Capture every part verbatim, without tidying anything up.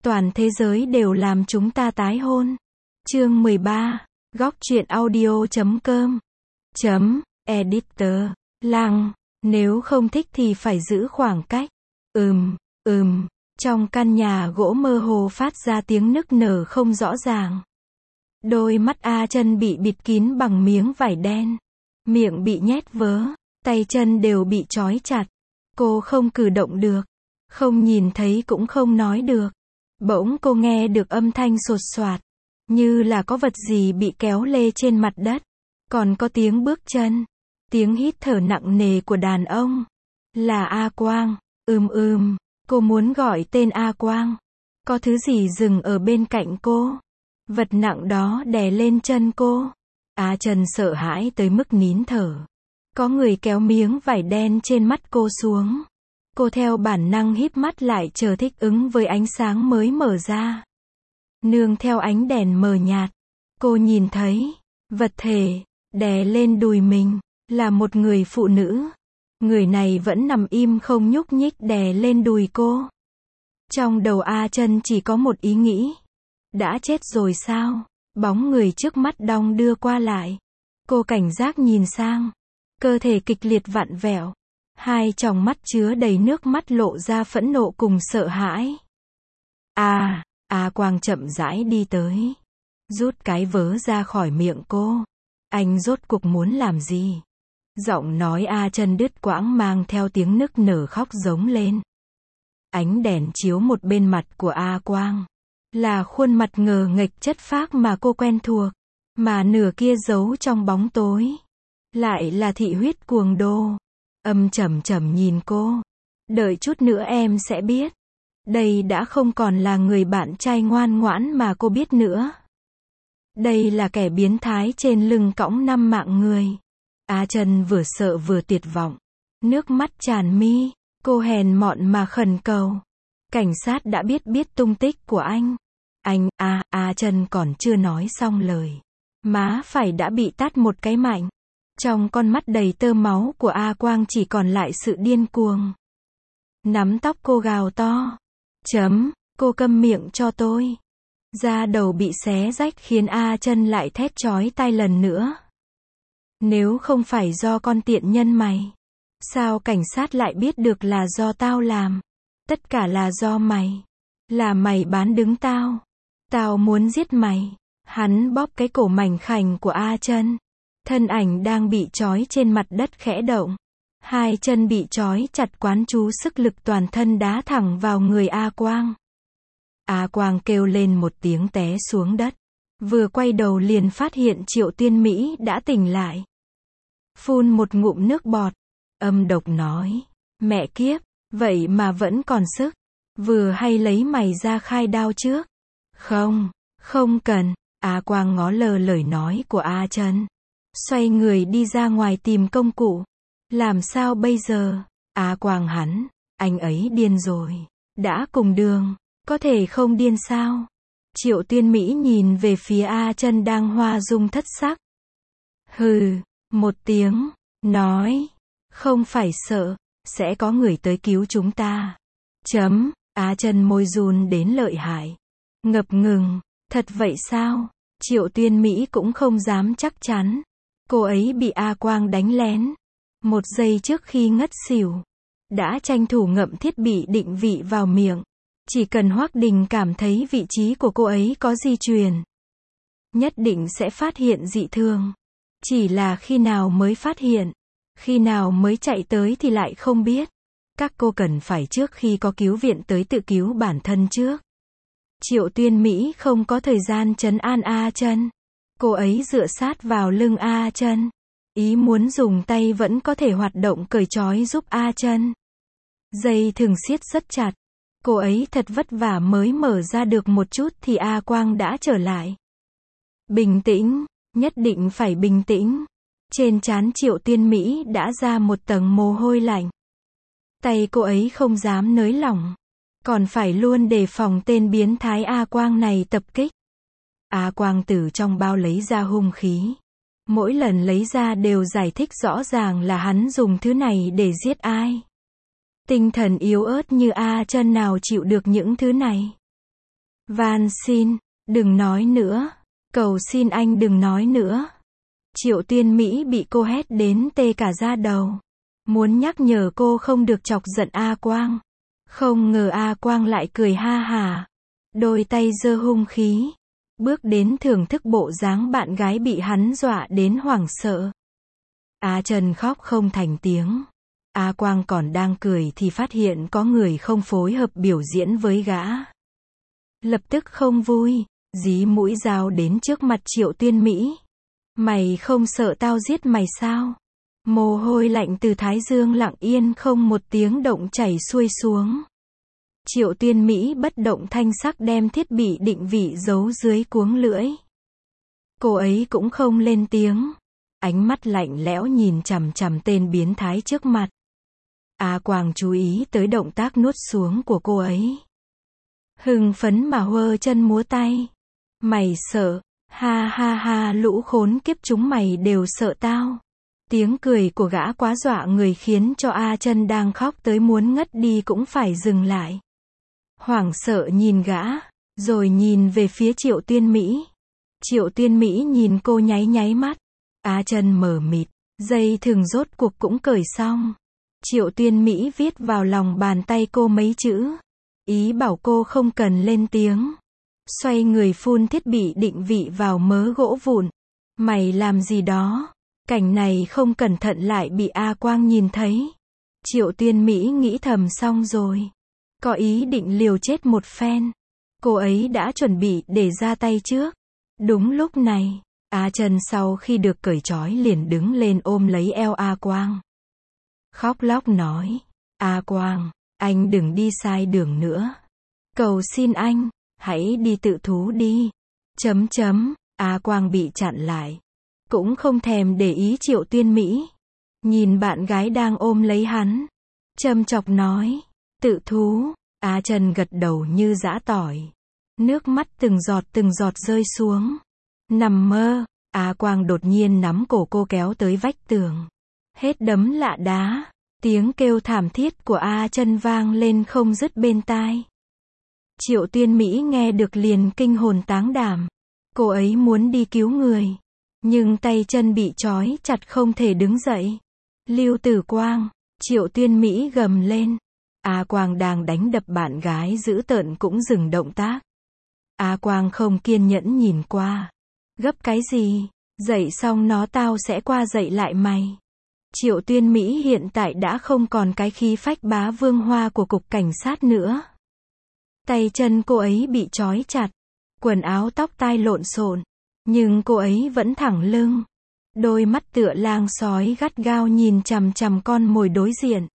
Toàn thế giới đều làm chúng ta tái hôn. Chương mười ba, góc truyện audio chấm com. Chấm, editor, lăng, nếu không thích thì phải giữ khoảng cách. Ừm, ừm, trong căn nhà gỗ mơ hồ phát ra tiếng nức nở không rõ ràng. Đôi mắt A Chân bị bịt kín bằng miếng vải đen. Miệng bị nhét vớ, tay chân đều bị trói chặt. Cô không cử động được, không nhìn thấy cũng không nói được. Bỗng cô nghe được âm thanh sột soạt, như là có vật gì bị kéo lê trên mặt đất. Còn có tiếng bước chân, tiếng hít thở nặng nề của đàn ông. Là A Quang. Ừm ừm, cô muốn gọi tên A Quang. Có thứ gì dừng ở bên cạnh cô. Vật nặng đó đè lên chân cô. A Chân sợ hãi tới mức nín thở. Có người kéo miếng vải đen trên mắt cô xuống. Cô theo bản năng híp mắt lại chờ thích ứng với ánh sáng mới mở ra. Nương theo ánh đèn mờ nhạt, cô nhìn thấy, vật thể, đè lên đùi mình, là một người phụ nữ. Người này vẫn nằm im không nhúc nhích đè lên đùi cô. Trong đầu A Chân chỉ có một ý nghĩ. Đã chết rồi sao? Bóng người trước mắt đong đưa qua lại. Cô cảnh giác nhìn sang. Cơ thể kịch liệt vặn vẹo. Hai tròng mắt chứa đầy nước mắt lộ ra phẫn nộ cùng sợ hãi. À, A Quang chậm rãi đi tới. Rút cái vớ ra khỏi miệng cô. Anh rốt cuộc muốn làm gì? Giọng nói A Chân đứt quãng mang theo tiếng nức nở khóc giống lên. Ánh đèn chiếu một bên mặt của A Quang. Là khuôn mặt ngờ nghệch chất phác mà cô quen thuộc. Mà nửa kia giấu trong bóng tối. Lại là thị huyết cuồng đô. Âm trầm trầm nhìn cô. Đợi chút nữa em sẽ biết. Đây đã không còn là người bạn trai ngoan ngoãn mà cô biết nữa. Đây là kẻ biến thái trên lưng cõng năm mạng người. A Chân vừa sợ vừa tuyệt vọng. Nước mắt tràn mi. Cô hèn mọn mà khẩn cầu. Cảnh sát đã biết biết tung tích của anh. Anh, A, A Chân còn chưa nói xong lời. Má phải đã bị tát một cái mạnh. Trong con mắt đầy tơ máu của A Quang chỉ còn lại sự điên cuồng. Nắm tóc cô gào to. Chấm, cô câm miệng cho tôi. Da đầu bị xé rách khiến A Chân lại thét chói tai lần nữa. Nếu không phải do con tiện nhân mày, sao cảnh sát lại biết được là do tao làm? Tất cả là do mày. Là mày bán đứng tao. Tao muốn giết mày. Hắn bóp cái cổ mảnh khảnh của A Chân. Thân ảnh đang bị trói trên mặt đất khẽ động. Hai chân bị trói chặt quán chú sức lực toàn thân đá thẳng vào người A Quang. A Quang kêu lên một tiếng té xuống đất. Vừa quay đầu liền phát hiện Triệu Tuyên Mỹ đã tỉnh lại. Phun một ngụm nước bọt. Âm độc nói. Mẹ kiếp, vậy mà vẫn còn sức. Vừa hay lấy mày ra khai đao trước. Không, không cần. A Quang ngó lơ lời nói của A Chân. Xoay người đi ra ngoài tìm công cụ. Làm sao bây giờ? A Quang hắn, anh ấy điên rồi. Đã cùng đường, có thể không điên sao? Triệu Tuyên Mỹ nhìn về phía A Chân đang hoa dung thất sắc. Hừ, một tiếng, nói. Không phải sợ, sẽ có người tới cứu chúng ta. Chấm, A Chân môi run đến lợi hại. Ngập ngừng, thật vậy sao? Triệu Tuyên Mỹ cũng không dám chắc chắn. Cô ấy bị A Quang đánh lén. Một giây trước khi ngất xỉu. Đã tranh thủ ngậm thiết bị định vị vào miệng. Chỉ cần Hoắc Đình cảm thấy vị trí của cô ấy có di truyền. Nhất định sẽ phát hiện dị thường. Chỉ là khi nào mới phát hiện. Khi nào mới chạy tới thì lại không biết. Các cô cần phải trước khi có cứu viện tới tự cứu bản thân trước. Triệu Tuyên Mỹ không có thời gian trấn an A Chân. Cô ấy dựa sát vào lưng A Chân. Ý muốn dùng tay vẫn có thể hoạt động cởi trói giúp A Chân. Dây thừng siết rất chặt. Cô ấy thật vất vả mới mở ra được một chút thì A Quang đã trở lại. Bình tĩnh, nhất định phải bình tĩnh. Trên trán Triệu Tuyên Mỹ đã ra một tầng mồ hôi lạnh. Tay cô ấy không dám nới lỏng. Còn phải luôn đề phòng tên biến thái A Quang này tập kích. A Quang từ trong bao lấy ra hung khí. Mỗi lần lấy ra đều giải thích rõ ràng là hắn dùng thứ này để giết ai. Tinh thần yếu ớt như A Chân nào chịu được những thứ này. Van xin, đừng nói nữa. Cầu xin anh đừng nói nữa. Triệu Tuyên Mỹ bị cô hét đến tê cả da đầu. Muốn nhắc nhở cô không được chọc giận A Quang. Không ngờ A Quang lại cười ha hả. Đôi tay giơ hung khí. Bước đến thưởng thức bộ dáng bạn gái bị hắn dọa đến hoảng sợ. A Trần khóc không thành tiếng. A Quang còn đang cười thì phát hiện có người không phối hợp biểu diễn với gã. Lập tức không vui, dí mũi dao đến trước mặt Triệu Tuyên Mỹ. Mày không sợ tao giết mày sao? Mồ hôi lạnh từ thái dương lặng yên không một tiếng động chảy xuôi xuống. Triệu Tuyên Mỹ bất động thanh sắc đem thiết bị định vị giấu dưới cuống lưỡi. Cô ấy cũng không lên tiếng. Ánh mắt lạnh lẽo nhìn chằm chằm tên biến thái trước mặt. A Quang chú ý tới động tác nuốt xuống của cô ấy. Hưng phấn mà huơ chân múa tay. Mày sợ? Ha ha ha, lũ khốn kiếp chúng mày đều sợ tao. Tiếng cười của gã quá dọa người khiến cho A Trân đang khóc tới muốn ngất đi cũng phải dừng lại. Hoảng sợ nhìn gã, rồi nhìn về phía Triệu Tuyên Mỹ. Triệu Tuyên Mỹ nhìn cô nháy nháy mắt. A Trân mờ mịt, dây thừng rốt cuộc cũng cởi xong. Triệu Tuyên Mỹ viết vào lòng bàn tay cô mấy chữ. Ý bảo cô không cần lên tiếng. Xoay người phun thiết bị định vị vào mớ gỗ vụn. Mày làm gì đó? Cảnh này không cẩn thận lại bị A Quang nhìn thấy. Triệu Tuyên Mỹ nghĩ thầm xong rồi. Có ý định liều chết một phen. Cô ấy đã chuẩn bị để ra tay trước. Đúng lúc này, A Trần sau khi được cởi trói liền đứng lên ôm lấy eo A Quang. Khóc lóc nói. A Quang, anh đừng đi sai đường nữa. Cầu xin anh, hãy đi tự thú đi. Chấm chấm, A Quang bị chặn lại. Cũng không thèm để ý Triệu Tuyên Mỹ. Nhìn bạn gái đang ôm lấy hắn. Châm chọc nói. Tự thú. A Trần gật đầu như giã tỏi. Nước mắt từng giọt từng giọt rơi xuống. Nằm mơ, A Quang đột nhiên nắm cổ cô kéo tới vách tường. Hết đấm lạ đá. Tiếng kêu thảm thiết của A Trân vang lên không dứt bên tai. Triệu Tuyên Mỹ nghe được liền kinh hồn táng đảm. Cô ấy muốn đi cứu người. Nhưng tay chân bị trói chặt không thể đứng dậy. Lưu Tử Quang, Triệu Tuyên Mỹ gầm lên. A Quang đang đánh đập bạn gái dữ tợn cũng dừng động tác. A Quang không kiên nhẫn nhìn qua. Gấp cái gì? Dậy xong nó tao sẽ qua dậy lại mày. Triệu Tuyên Mỹ hiện tại đã không còn cái khí phách bá vương hoa của cục cảnh sát nữa. Tay chân cô ấy bị trói chặt. Quần áo tóc tai lộn xộn. Nhưng cô ấy vẫn thẳng lưng. Đôi mắt tựa lang sói gắt gao nhìn chằm chằm con mồi đối diện.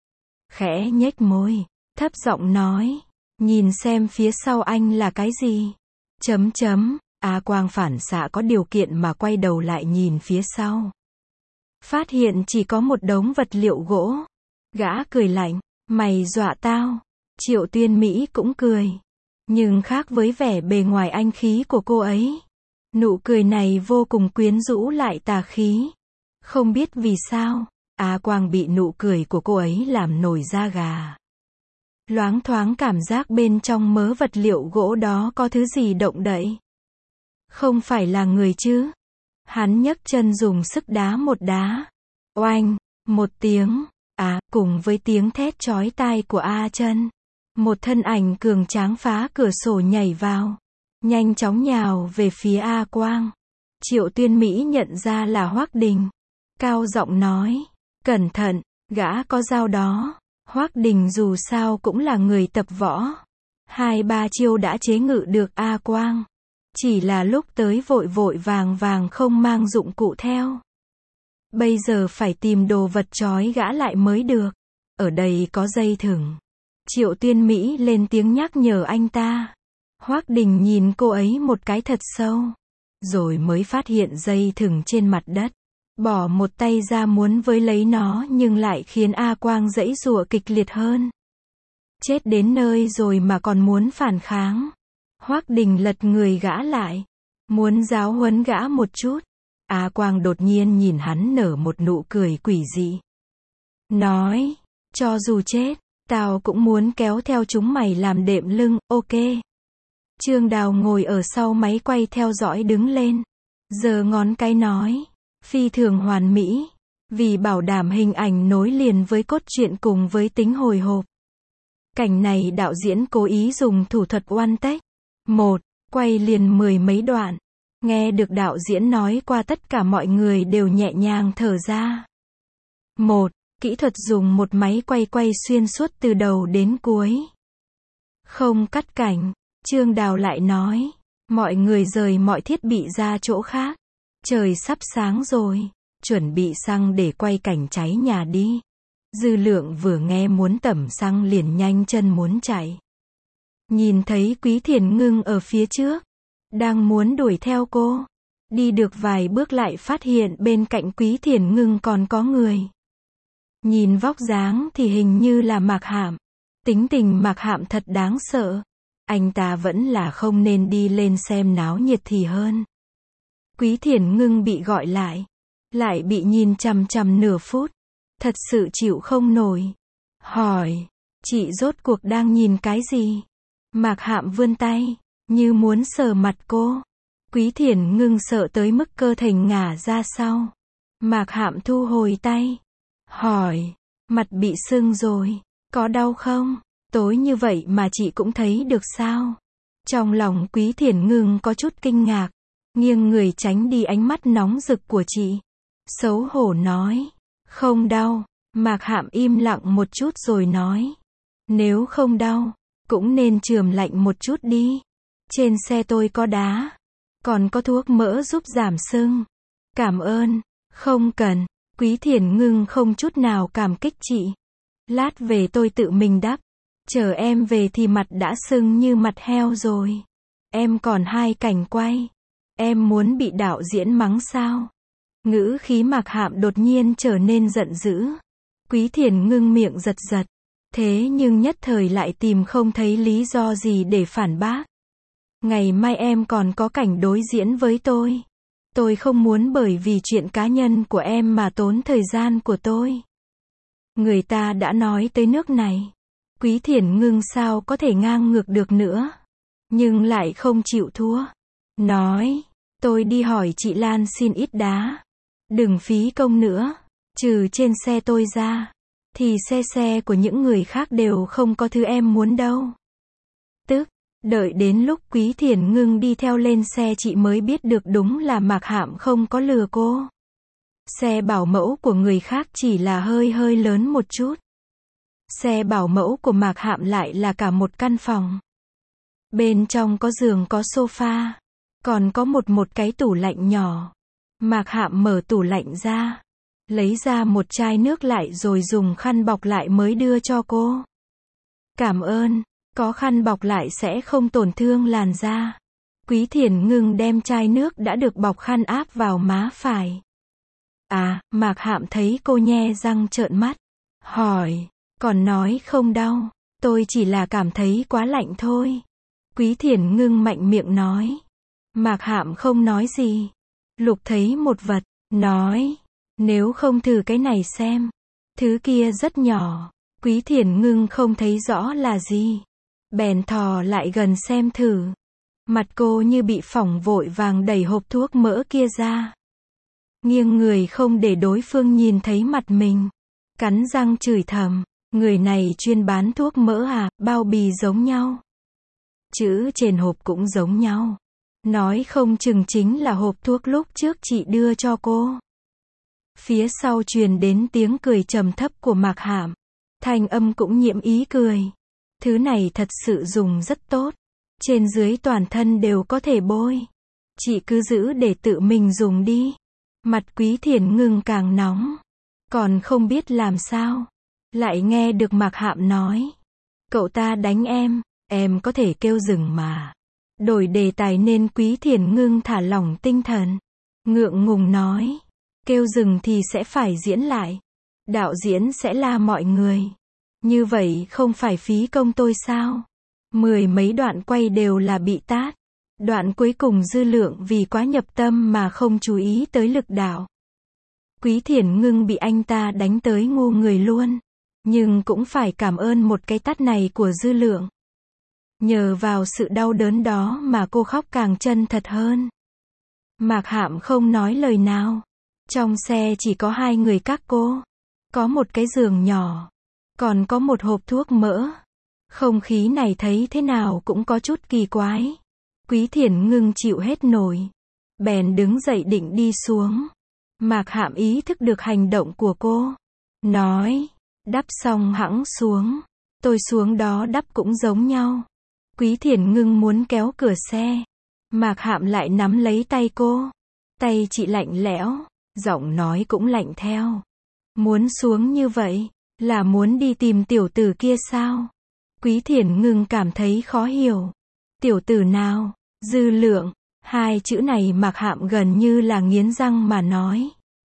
Khẽ nhếch môi, thấp giọng nói. Nhìn xem phía sau anh là cái gì? Chấm chấm, A Quang phản xạ có điều kiện mà quay đầu lại nhìn phía sau. Phát hiện chỉ có một đống vật liệu gỗ. Gã cười lạnh. Mày dọa tao. Triệu Tuyên Mỹ cũng cười. Nhưng khác với vẻ bề ngoài anh khí của cô ấy. Nụ cười này vô cùng quyến rũ lại tà khí. Không biết vì sao, A Quang bị nụ cười của cô ấy làm nổi da gà. Loáng thoáng cảm giác bên trong mớ vật liệu gỗ đó có thứ gì động đậy. Không phải là người chứ. Hắn nhấc chân dùng sức đá một đá. Oanh, một tiếng. À, cùng với tiếng thét chói tai của A Trân. Một thân ảnh cường tráng phá cửa sổ nhảy vào. Nhanh chóng nhào về phía A Quang. Triệu Tuyên Mỹ nhận ra là Hoắc Đình. Cao giọng nói. Cẩn thận, gã có dao đó. Hoắc Đình dù sao cũng là người tập võ. Hai ba chiêu đã chế ngự được A Quang. Chỉ là lúc tới vội vội vàng vàng không mang dụng cụ theo. Bây giờ phải tìm đồ vật trói gã lại mới được. Ở đây có dây thừng. Triệu Tuyên Mỹ lên tiếng nhắc nhở anh ta. Hoắc Đình nhìn cô ấy một cái thật sâu. Rồi mới phát hiện dây thừng trên mặt đất. Bỏ một tay ra muốn với lấy nó nhưng lại khiến A Quang giãy giụa kịch liệt hơn. Chết đến nơi rồi mà còn muốn phản kháng. Hoắc Đình lật người gã lại. Muốn giáo huấn gã một chút. A Quang đột nhiên nhìn hắn nở một nụ cười quỷ dị. Nói. Cho dù chết, tao cũng muốn kéo theo chúng mày làm đệm lưng, ok. Trương Đào ngồi ở sau máy quay theo dõi đứng lên. Giơ ngón cái nói. Phi thường hoàn mỹ. Vì bảo đảm hình ảnh nối liền với cốt truyện cùng với tính hồi hộp. Cảnh này đạo diễn cố ý dùng thủ thuật one take. Một, quay liền mười mấy đoạn. Nghe được đạo diễn nói qua tất cả mọi người đều nhẹ nhàng thở ra. Một, kỹ thuật dùng một máy quay quay xuyên suốt từ đầu đến cuối. Không cắt cảnh. Trương Đào lại nói. Mọi người rời mọi thiết bị ra chỗ khác. Trời sắp sáng rồi. Chuẩn bị xăng để quay cảnh cháy nhà đi. Dư Lượng vừa nghe muốn tẩm xăng liền nhanh chân muốn chạy. Nhìn thấy Quý Thiền Ngưng ở phía trước. Đang muốn đuổi theo cô. Đi được vài bước lại phát hiện bên cạnh Quý Thiền Ngưng còn có người. Nhìn vóc dáng thì hình như là Mạc Hạm. Tính tình Mạc Hạm thật đáng sợ. Anh ta vẫn là không nên đi lên xem náo nhiệt thì hơn. Quý Thiền Ngưng bị gọi lại. Lại bị nhìn chằm chằm nửa phút. Thật sự chịu không nổi. Hỏi. Chị rốt cuộc đang nhìn cái gì? Mạc Hạm vươn tay. Như muốn sờ mặt cô. Quý Thiền Ngưng sợ tới mức cơ thể ngả ra sau. Mạc Hạm thu hồi tay. Hỏi. Mặt bị sưng rồi. Có đau không? Tối như vậy mà chị cũng thấy được sao? Trong lòng Quý Thiền Ngưng có chút kinh ngạc. Nghiêng người tránh đi ánh mắt nóng rực của chị. Xấu hổ nói. Không đau. Mạc Hạm im lặng một chút rồi nói. Nếu không đau, cũng nên chườm lạnh một chút đi. Trên xe tôi có đá. Còn có thuốc mỡ giúp giảm sưng. Cảm ơn. Không cần. Quý Thiền Ngưng không chút nào cảm kích chị. Lát về tôi tự mình đắp. Chờ em về thì mặt đã sưng như mặt heo rồi. Em còn hai cảnh quay. Em muốn bị đạo diễn mắng sao? Ngữ khí Mạc Hạm đột nhiên trở nên giận dữ. Quý Thiền Ngưng miệng giật giật. Thế nhưng nhất thời lại tìm không thấy lý do gì để phản bác. Ngày mai em còn có cảnh đối diễn với tôi. Tôi không muốn bởi vì chuyện cá nhân của em mà tốn thời gian của tôi. Người ta đã nói tới nước này. Quý Thiền Ngưng sao có thể ngang ngược được nữa. Nhưng lại không chịu thua. Nói. Tôi đi hỏi chị Lan xin ít đá. Đừng phí công nữa. Trừ trên xe tôi ra. Thì xe xe của những người khác đều không có thứ em muốn đâu. Tức. Đợi đến lúc Quý Thiền Ngưng đi theo lên xe chị mới biết được đúng là Mạc Hạm không có lừa cô. Xe bảo mẫu của người khác chỉ là hơi hơi lớn một chút. Xe bảo mẫu của Mạc Hạm lại là cả một căn phòng. Bên trong có giường có sofa. Còn có một một cái tủ lạnh nhỏ. Mạc Hạm mở tủ lạnh ra. Lấy ra một chai nước lại rồi dùng khăn bọc lại mới đưa cho cô. Cảm ơn. Có khăn bọc lại sẽ không tổn thương làn da. Quý Thiền Ngưng đem chai nước đã được bọc khăn áp vào má phải. À, Mạc Hạm thấy cô nhe răng trợn mắt. Hỏi. Còn nói không đau. Tôi chỉ là cảm thấy quá lạnh thôi. Quý Thiền Ngưng mạnh miệng nói. Mạc Hạm không nói gì. Lục thấy một vật. Nói. Nếu không thử cái này xem. Thứ kia rất nhỏ. Quý Thiền Ngưng không thấy rõ là gì. Bèn thò lại gần xem thử. Mặt cô như bị phỏng vội vàng đẩy hộp thuốc mỡ kia ra. Nghiêng người không để đối phương nhìn thấy mặt mình. Cắn răng chửi thầm. Người này chuyên bán thuốc mỡ à, bao bì giống nhau. Chữ trên hộp cũng giống nhau. Nói không chừng chính là hộp thuốc lúc trước chị đưa cho cô. Phía sau truyền đến tiếng cười trầm thấp của Mạc Hạm. Thanh âm cũng nhiễm ý cười. Thứ này thật sự dùng rất tốt. Trên dưới toàn thân đều có thể bôi. Chị cứ giữ để tự mình dùng đi. Mặt Quý Thiền Ngưng càng nóng. Còn không biết làm sao. Lại nghe được Mạc Hạm nói. Cậu ta đánh em. Em có thể kêu dừng mà. Đổi đề tài nên Quý Thiền Ngưng thả lỏng tinh thần. Ngượng ngùng nói. Kêu dừng thì sẽ phải diễn lại. Đạo diễn sẽ la mọi người. Như vậy không phải phí công tôi sao? Mười mấy đoạn quay đều là bị tát. Đoạn cuối cùng Dư Lượng vì quá nhập tâm mà không chú ý tới lực đạo. Quý Thiền Ngưng bị anh ta đánh tới ngu người luôn. Nhưng cũng phải cảm ơn một cái tát này của Dư Lượng. Nhờ vào sự đau đớn đó mà cô khóc càng chân thật hơn. Mạc Hạm không nói lời nào. Trong xe chỉ có hai người các cô. Có một cái giường nhỏ. Còn có một hộp thuốc mỡ. Không khí này thấy thế nào cũng có chút kỳ quái. Quý Thiển Ngưng chịu hết nổi. Bèn đứng dậy định đi xuống. Mạc Hạm ý thức được hành động của cô. Nói, đắp xong hẵng xuống. Tôi xuống đó đắp cũng giống nhau. Quý Thiển Ngưng muốn kéo cửa xe. Mạc Hạm lại nắm lấy tay cô. Tay chị lạnh lẽo, giọng nói cũng lạnh theo. Muốn xuống như vậy, là muốn đi tìm tiểu tử kia sao? Quý Thiển Ngưng cảm thấy khó hiểu. Tiểu tử nào? Dư Lượng. Hai chữ này Mạc Hạm gần như là nghiến răng mà nói.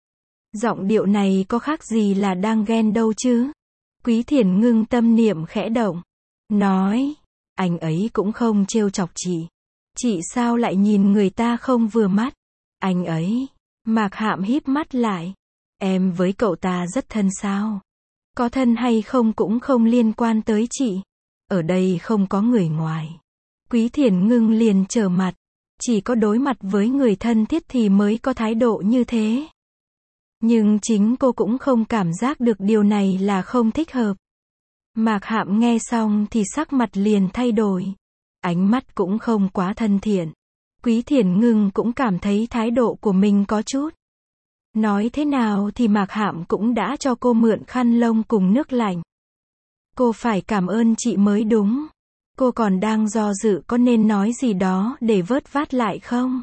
Giọng điệu này có khác gì là đang ghen đâu chứ? Quý Thiển Ngưng tâm niệm khẽ động. Nói, anh ấy cũng không trêu chọc chị. Chị sao lại nhìn người ta không vừa mắt? Anh ấy. Mạc Hạm híp mắt lại. Em với cậu ta rất thân sao? Có thân hay không cũng không liên quan tới chị. Ở đây không có người ngoài. Quý Thiển Ngưng liền trở mặt. Chỉ có đối mặt với người thân thiết thì mới có thái độ như thế. Nhưng chính cô cũng không cảm giác được điều này là không thích hợp. Mạc Hạm nghe xong thì sắc mặt liền thay đổi. Ánh mắt cũng không quá thân thiện. Quý Thiển Ngưng cũng cảm thấy thái độ của mình có chút. Nói thế nào thì Mạc Hạm cũng đã cho cô mượn khăn lông cùng nước lạnh. Cô phải cảm ơn chị mới đúng. Cô còn đang do dự có nên nói gì đó để vớt vát lại không?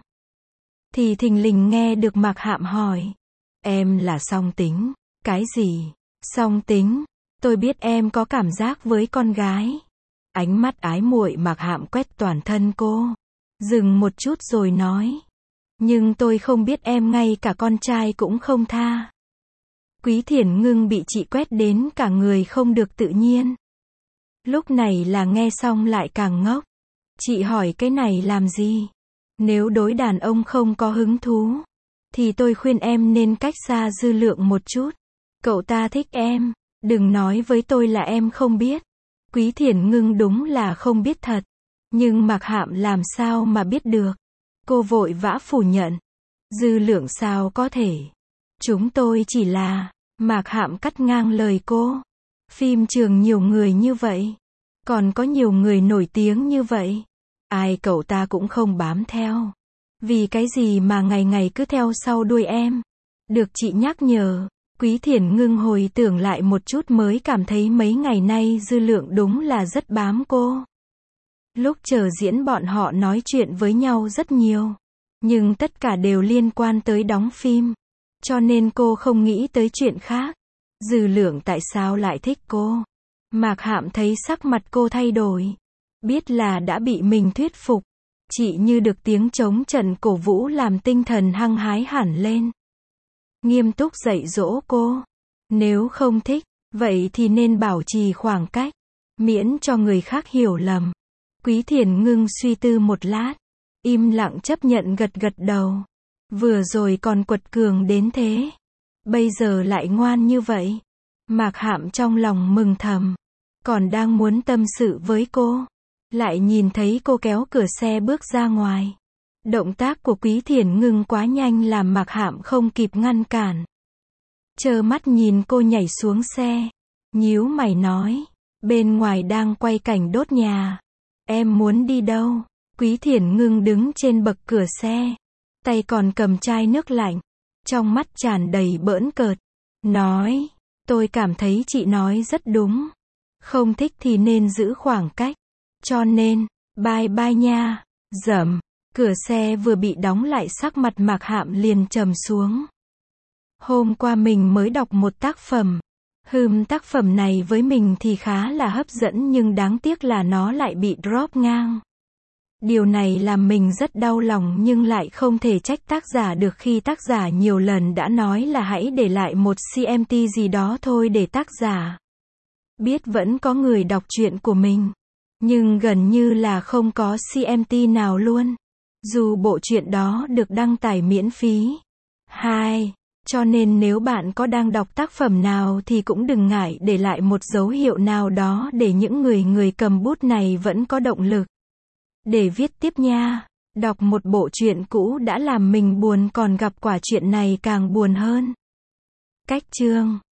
Thì thình lình nghe được Mạc Hạm hỏi. Em là song tính. Cái gì? Song tính? Tôi biết em có cảm giác với con gái. Ánh mắt ái muội Mạc Hạm quét toàn thân cô. Dừng một chút rồi nói. Nhưng tôi không biết em ngay cả con trai cũng không tha. Quý Thiển Ngưng bị chị quét đến cả người không được tự nhiên. Lúc này là nghe xong lại càng ngốc. Chị hỏi cái này làm gì? Nếu đối đàn ông không có hứng thú, thì tôi khuyên em nên cách xa Dư Lượng một chút. Cậu ta thích em. Đừng nói với tôi là em không biết. Quý Thiển Ngưng đúng là không biết thật. Nhưng Mạc Hạm làm sao mà biết được? Cô vội vã phủ nhận. Dư Lượng sao có thể? Chúng tôi chỉ là... Mạc Hạm cắt ngang lời cô. Phim trường nhiều người như vậy. Còn có nhiều người nổi tiếng như vậy. Ai cậu ta cũng không bám theo. Vì cái gì mà ngày ngày cứ theo sau đuôi em? Được chị nhắc nhở. Quý Thiển Ngưng hồi tưởng lại một chút mới cảm thấy mấy ngày nay Dư Lượng đúng là rất bám cô. Lúc chờ diễn bọn họ nói chuyện với nhau rất nhiều. Nhưng tất cả đều liên quan tới đóng phim. Cho nên cô không nghĩ tới chuyện khác. Dư Lượng tại sao lại thích cô? Mạc Hạm thấy sắc mặt cô thay đổi. Biết là đã bị mình thuyết phục. Chị như được tiếng trống trận cổ vũ làm tinh thần hăng hái hẳn lên. Nghiêm túc dạy dỗ cô. Nếu không thích, vậy thì nên bảo trì khoảng cách. Miễn cho người khác hiểu lầm. Quý Thiển Ngưng suy tư một lát. Im lặng chấp nhận gật gật đầu. Vừa rồi còn quật cường đến thế. Bây giờ lại ngoan như vậy. Mạc Hạm trong lòng mừng thầm. Còn đang muốn tâm sự với cô. Lại nhìn thấy cô kéo cửa xe bước ra ngoài. Động tác của Quý Thiển Ngưng quá nhanh làm Mạc Hạm không kịp ngăn cản. Trơ mắt nhìn cô nhảy xuống xe. Nhíu mày nói. Bên ngoài đang quay cảnh đốt nhà. Em muốn đi đâu? Quý Thiển Ngưng đứng trên bậc cửa xe. Tay còn cầm chai nước lạnh. Trong mắt tràn đầy bỡn cợt. Nói. Tôi cảm thấy chị nói rất đúng. Không thích thì nên giữ khoảng cách. Cho nên, bye bye nha. Dầm. Cửa xe vừa bị đóng lại sắc mặt Mạc Hạm liền trầm xuống. Hôm qua mình mới đọc một tác phẩm. Hừm tác phẩm này với mình thì khá là hấp dẫn nhưng đáng tiếc là nó lại bị drop ngang. Điều này làm mình rất đau lòng nhưng lại không thể trách tác giả được khi tác giả nhiều lần đã nói là hãy để lại một xê em tê gì đó thôi để tác giả biết vẫn có người đọc truyện của mình. Nhưng gần như là không có xê em tê nào luôn. Dù bộ truyện đó được đăng tải miễn phí. hai. Cho nên nếu bạn có đang đọc tác phẩm nào thì cũng đừng ngại để lại một dấu hiệu nào đó để những người người cầm bút này vẫn có động lực để viết tiếp nha. Đọc một bộ truyện cũ đã làm mình buồn còn gặp quả chuyện này càng buồn hơn. Cách chương